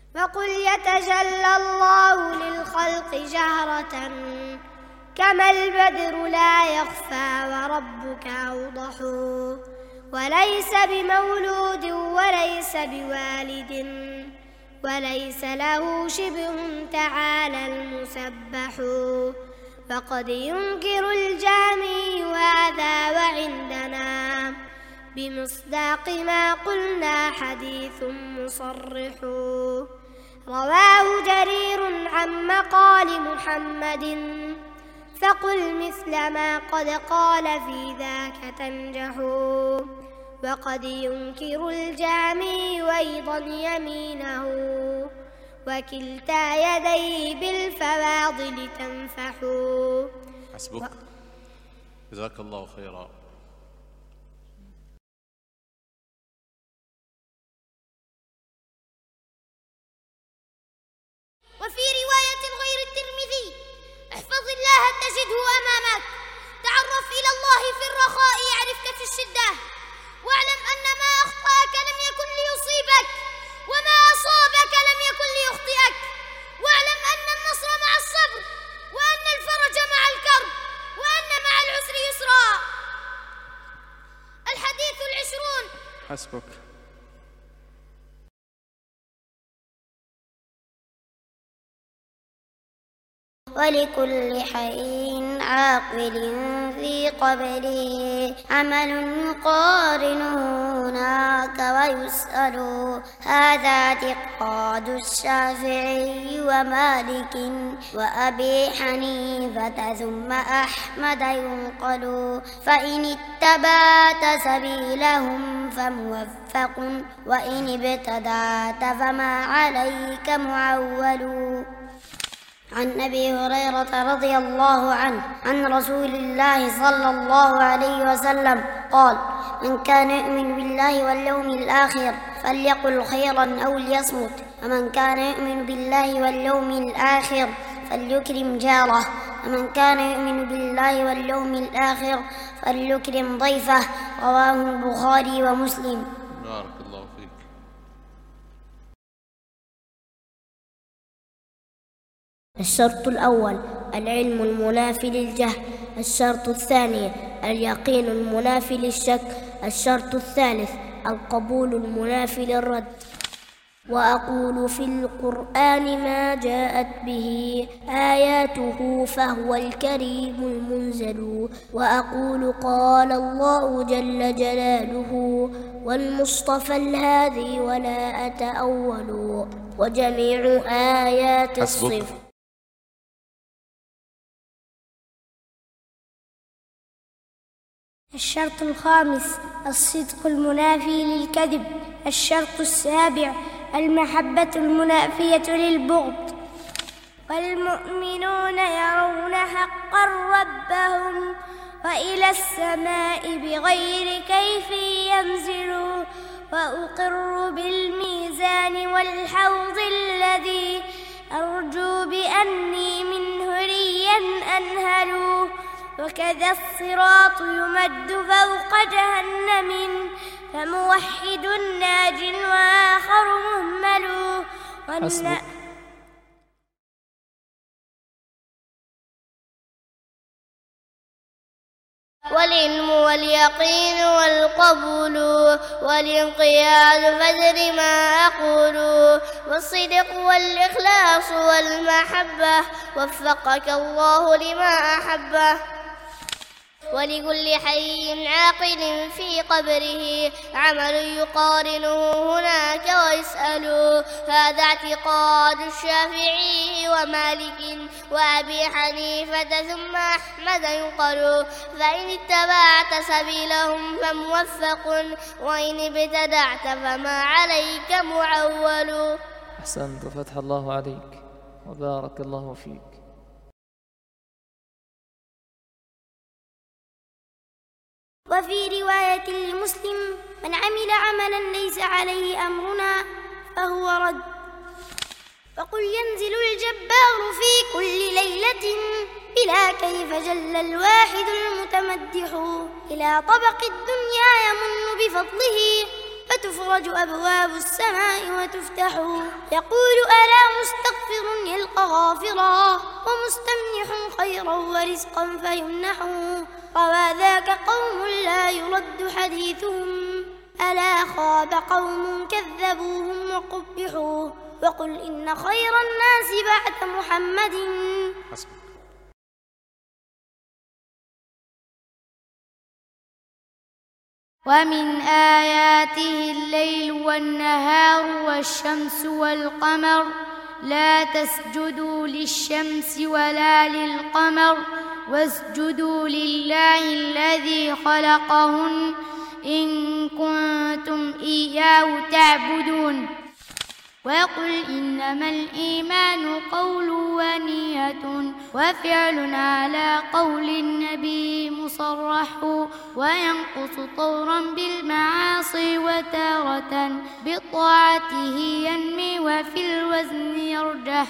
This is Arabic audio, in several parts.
وقل يتجلى الله للخلق جهرة كما البدر لا يخفى وربك أوضح وليس بمولود وليس بوالد وليس له شبه تعالى المسبح وقد ينكر الجهمي هذا وعندنا بمصداق ما قلنا حديث مصرح رواه جرير عن مقال محمد فقل مثل ما قد قال في ذاك تنجح وقد ينكر الجهمي أيضا يمينه وكلتا يديه بالفواضل تنفح. حسبك. جزاك الله خيرا. وفي رواية غير الترمذي: احفظ الله تجده أمامك، تعرف إلى الله في الرخاء يعرفك في الشدة، واعلم أن ما أخطأك لم يكن ليصيبك وما أصابك لم يكن ليخطئك، واعلم أن النصر مع الصبر وأن الفرج مع الكرب وأن مع العسر يسرا. الحديث 20. حسبك. ولكل حي عاقل في قبره عمل يقارنه هناك ويسأل. هذا اعتقاد الشافعي ومالك وأبي حنيفة ثم أحمد ينقل. فإن اتبعت سبيلهم فموفق وإن ابتدعت فما عليك معول. عن أبي هريرة رضي الله عنه عن رسول الله صلى الله عليه وسلم قال: من كان يؤمن بالله واليوم الآخر فليقل خيرا أو ليصمت، ومن كان يؤمن بالله واليوم الآخر فليكرم جاره، ومن كان يؤمن بالله واليوم الآخر فليكرم ضيفه. رواه البخاري ومسلم. بارك الله فيك. الشرط الأول: العلم المنافي للجهل. الشرط الثاني: اليقين المنافي للشك. الشرط الثالث: القبول المنافي للرد. وأقول في القرآن ما جاءت به آياته فهو الكريم المنزل. وأقول قال الله جل جلاله والمصطفى الهادي ولا أتأول. وجميع آيات الصفر. الشرط الخامس: الصدق المنافي للكذب. الشرط السابع: المحبة المنافية للبغض. والمؤمنون يرون حقا ربهم وإلى السماء بغير كيف ينزلوا. وأقر بالميزان والحوض الذي أرجو بأني منه ريا أنهل. وكذا الصراط يمد فوق جهنم فموحد ناج وآخر مهمل. والعلم واليقين والقبول والانقياد فادر ما أقول. والصدق والإخلاص والمحبة وفقك الله لما أحبه. ولكل حي عاقل في قبره عمل يقارنه هناك ويسأل. هذا اعتقاد الشافعي ومالك وأبي حنيفة ثم أحمد ينقل. فإن اتبعت سبيلهم فموفق وإن ابتدعت فما عليك معول. أحسنت، فتح الله عليك وبارك الله فيك. وفي رواية لمسلم: من عمل عملا ليس عليه أمرنا فهو رد. وقل ينزل الجبار في كل ليلة بلا كيف جل الواحد المتمدح. إلى طبق الدنيا يمن بفضله فتفرج أبواب السماء وتفتح. يقول ألا مستغفر يلقى غافرا ومستمنح خيرا ورزقا فيمنح. روى ذاك قوم لا يرد حديثهم ألا خاب قوم كذبوهم وقبحوا. وقل إن خير الناس بعد محمد. حسبك. ومن آياته الليل والنهار والشمس والقمر لا تسجدوا للشمس ولا للقمر واسجدوا لله الذي خلقهن إن كنتم إياه تعبدون. وقل إنما الإيمان قول ونية وفعل على قول النبي مصرح. وينقص طورا بالمعاصي وتارة بطاعته ينمي وفي الوزن يرجح.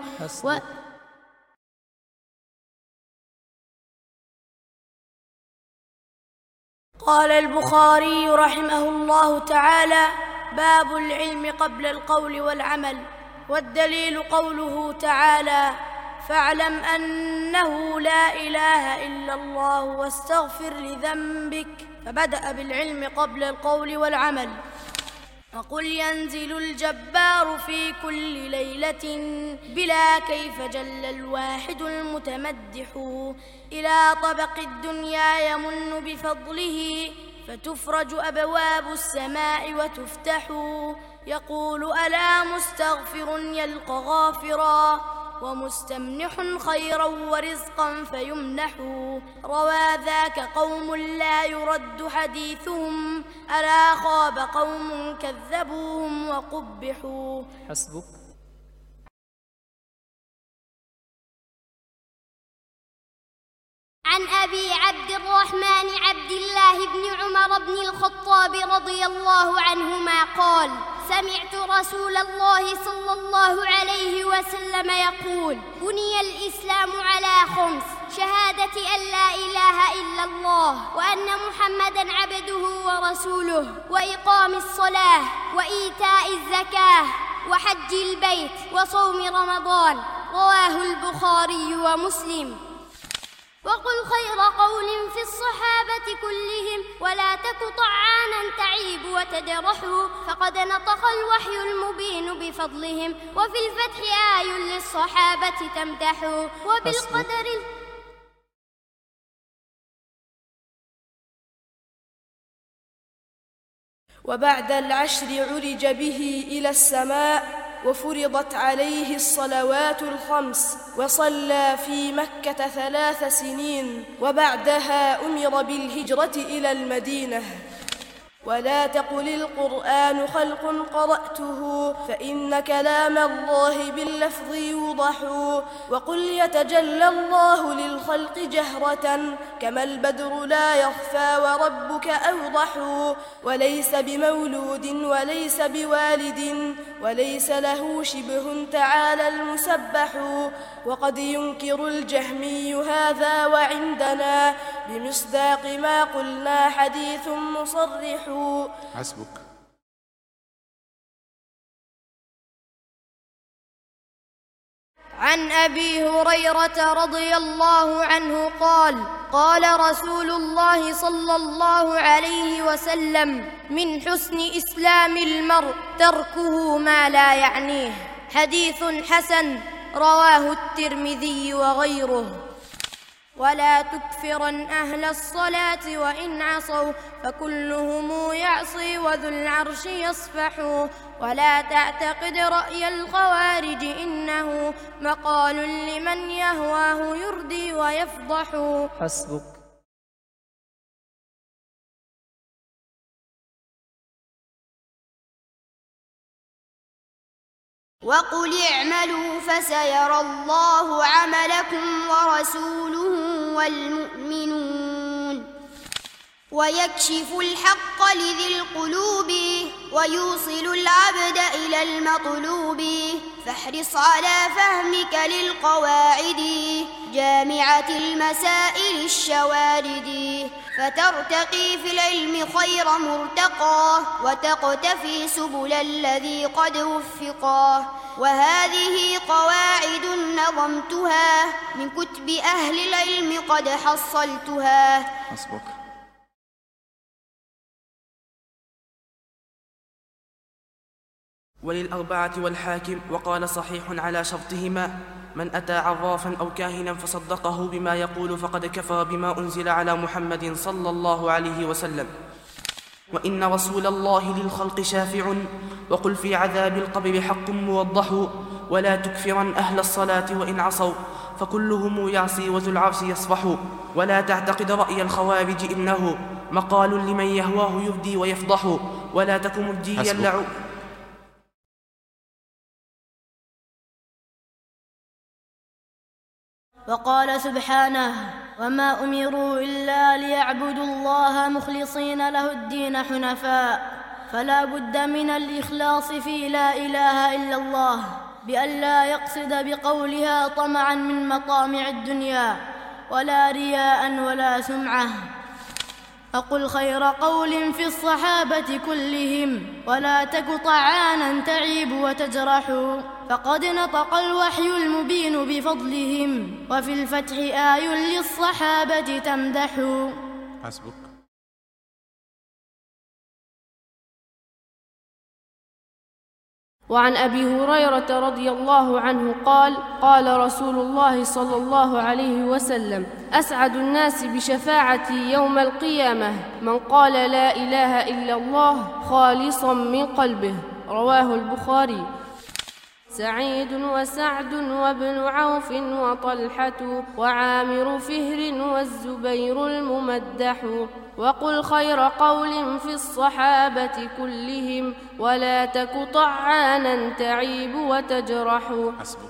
قال البخاري رحمه الله تعالى: باب العلم قبل القول والعمل. والدليل قوله تعالى: فاعلم أنه لا إله إلا الله واستغفر لذنبك. فبدأ بالعلم قبل القول والعمل. وقل ينزل الجبار في كل ليلة بلا كيف جل الواحد المتمدح. إلى طبق الدنيا يمن بفضله فتفرج أبواب السماء وتفتح. يقول ألا مستغفر يلقى غافرا ومستمنح خيرا ورزقا فيمنح. روى ذاك قوم لا يرد حديثهم ألا خاب قوم كذبوهم وقبحوا. حسبك. عن أبي عبد الرحمن عبد الله بن عمر بن الخطاب رضي الله عنهما قال: سمعت رسول الله صلى الله عليه وسلم يقول: بني الإسلام على 5: شهادة أن لا إله إلا الله وأن محمدا عبده ورسوله وإقام الصلاة وإيتاء الزكاة وحج البيت وصوم رمضان. رواه البخاري ومسلم. وقل خير قول في الصحابة كلهم ولا تك طعانا تعيب وتجرح. فقد نطق الوحي المبين بفضلهم وفي الفتح آي للصحابة تمدح. وبالقدر وبعد العشر عرج به إلى السماء وفرضت عليه الصلوات 5 وصلى في مكة 3 سنين وبعدها أمر بالهجرة إلى المدينة. ولا تقل القرآن خلق قرأته فإن كلام الله باللفظ يوضح. وقل يتجلى الله للخلق جهرة كما البدر لا يخفى وربك أوضح. وليس بمولود وليس بوالد وليس له شبه تعالى المسبح. وقد ينكر الجهمي هذا وعندنا بمصداق ما قلنا حديث مصرح. حسبك. عن أبي هريرة رضي الله عنه قال: قال رسول الله صلى الله عليه وسلم: من حسن إسلام المرء تركه ما لا يعنيه. حديث حسن رواه الترمذي وغيره. ولا تكفرن أهل الصلاة وإن عصوا فكلهم يعصي وذو العرش يصفح. ولا تعتقد رأي الخوارج إنه مقال لمن يهواه يردي ويفضح. حسبك. وقل اعملوا فسيرى الله عملكم ورسوله والمؤمنون ويكشف الحق لذي القلوب ويوصل العبد إلى المطلوب. فاحرص على فهمك للقواعد جامعة المسائل الشوارد. فترتقي في العلم خير مرتقى وتقتفي سبل الذي قد وفقا. وهذه قواعد نظمتها من كتب أهل العلم قد حصلتها. حسبك. وللأربعة والحاكم وقال صحيح على شرطهما: من أتى عرافا أو كاهنا فصدقه بما يقول فقد كفر بما أنزل على محمد صلى الله عليه وسلم. وإن رسول الله للخلق شافع، وقل في عذاب القبر حق موضح، ولا تكفرن أهل الصلاة وإن عصوا فكلهم يعصي وذو العرش يصفح. ولا تعتقد رأي الخوارج إنه مقال لمن يهواه يبدي ويفضح، ولا تك مبديا لعو. وقال سبحانه: وما أمروا إلا ليعبدوا الله مخلصين له الدين حنفاء. فلا بد من الإخلاص في لا إله إلا الله، بأن لا يقصد بقولها طمعا من مطامع الدنيا، ولا رياء ولا سمعة. فقل خير قول في الصحابة كلهم، ولا تك طعانا تعيب وتجرح. فقد نطق الوحي المبين بفضلهم، وفي الفتح آي للصحابة تمدح. حسبك. وعن أبي هريرة رضي الله عنه قال: قال رسول الله صلى الله عليه وسلم: أسعد الناس بشفاعتي يوم القيامة من قال لا إله إلا الله خالصا من قلبه. رواه البخاري. سعيد وسعد وابن عوف وطلحة وعامر فهر والزبير الممدح. وقل خير قول في الصحابة كلهم، ولا تك طعانا تعيب وتجرح. حسبك.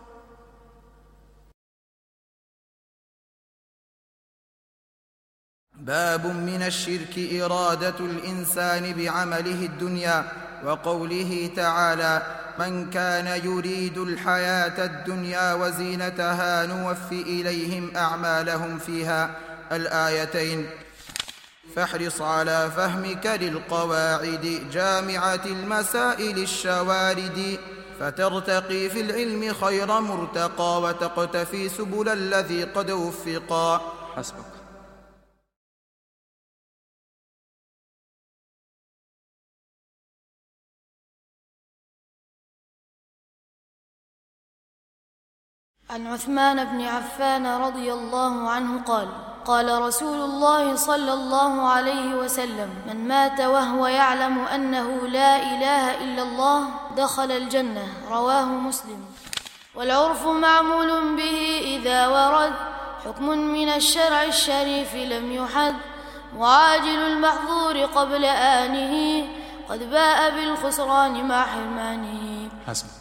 باب من الشرك إرادة الإنسان بعمله الدنيا، وقوله تعالى: من كان يريد الحياة الدنيا وزينتها نوفي إليهم أعمالهم فيها، الآيتين. فاحرص على فهمك للقواعد جامعة المسائل الشوارد، فترتقي في العلم خير مرتقى وتقتفي سبل الذي قد وفقا. حسبك. عن عثمان بن عفان رضي الله عنه قال: قال رسول الله صلى الله عليه وسلم: من مات وهو يعلم أنه لا إله إلا الله دخل الجنة. رواه مسلم. والعرف معمول به إذا ورد حكم من الشرع الشريف لم يحد، وعاجل المحظور قبل آنه قد باء بالخسران مع حرمانه. حسبك.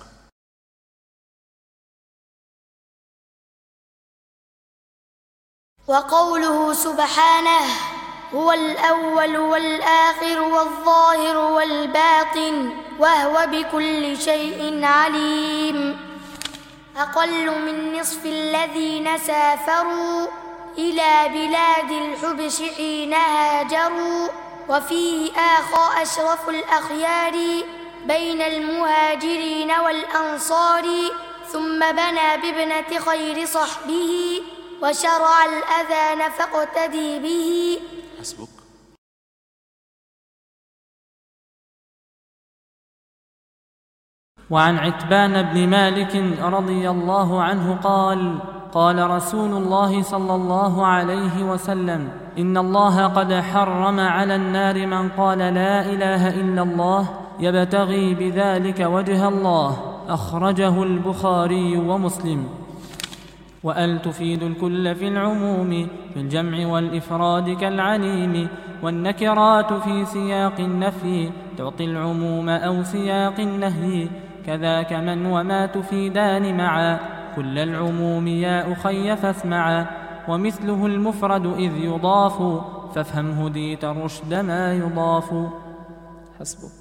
وقوله سبحانه: هو الأول والآخر والظاهر والباطن وهو بكل شيء عليم. أقل من نصف الذين سافروا إلى بلاد الحبش حين هاجروا، وفيه آخى أشرف الأخيار بين المهاجرين والأنصار، ثم بنى بابنة خير صحبه وشرع الأذان فاقتدي به. حسبك. وعن عتبان بن مالك رضي الله عنه قال: قال رسول الله صلى الله عليه وسلم: إن الله قد حرم على النار من قال لا إله إلا الله يبتغي بذلك وجه الله. أخرجه البخاري ومسلم. وأل تفيد الكل في العموم في الجمع والإفراد كالعليم، والنكرات في سياق النفي تعطي العموم أو سياق النهي، كذاك من وما تفيدان معا كل العموم يا أخي فاسمعا. ومثله المفرد إذ يضاف فافهم هديت الرشد ما يضاف. حسبك.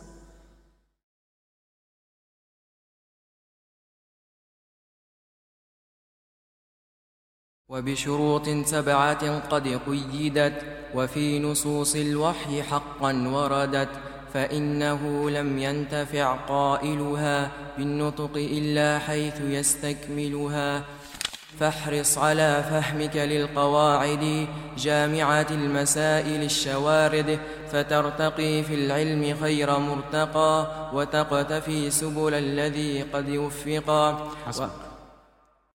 وبشروط 7 قد قيدت وفي نصوص الوحي حقا وردت، فإنه لم ينتفع قائلها بالنطق إلا حيث يستكملها. فاحرص على فهمك للقواعد جامعة المسائل الشوارد، فترتقي في العلم خير مرتقى وتقتفي سبل الذي قد وفقا.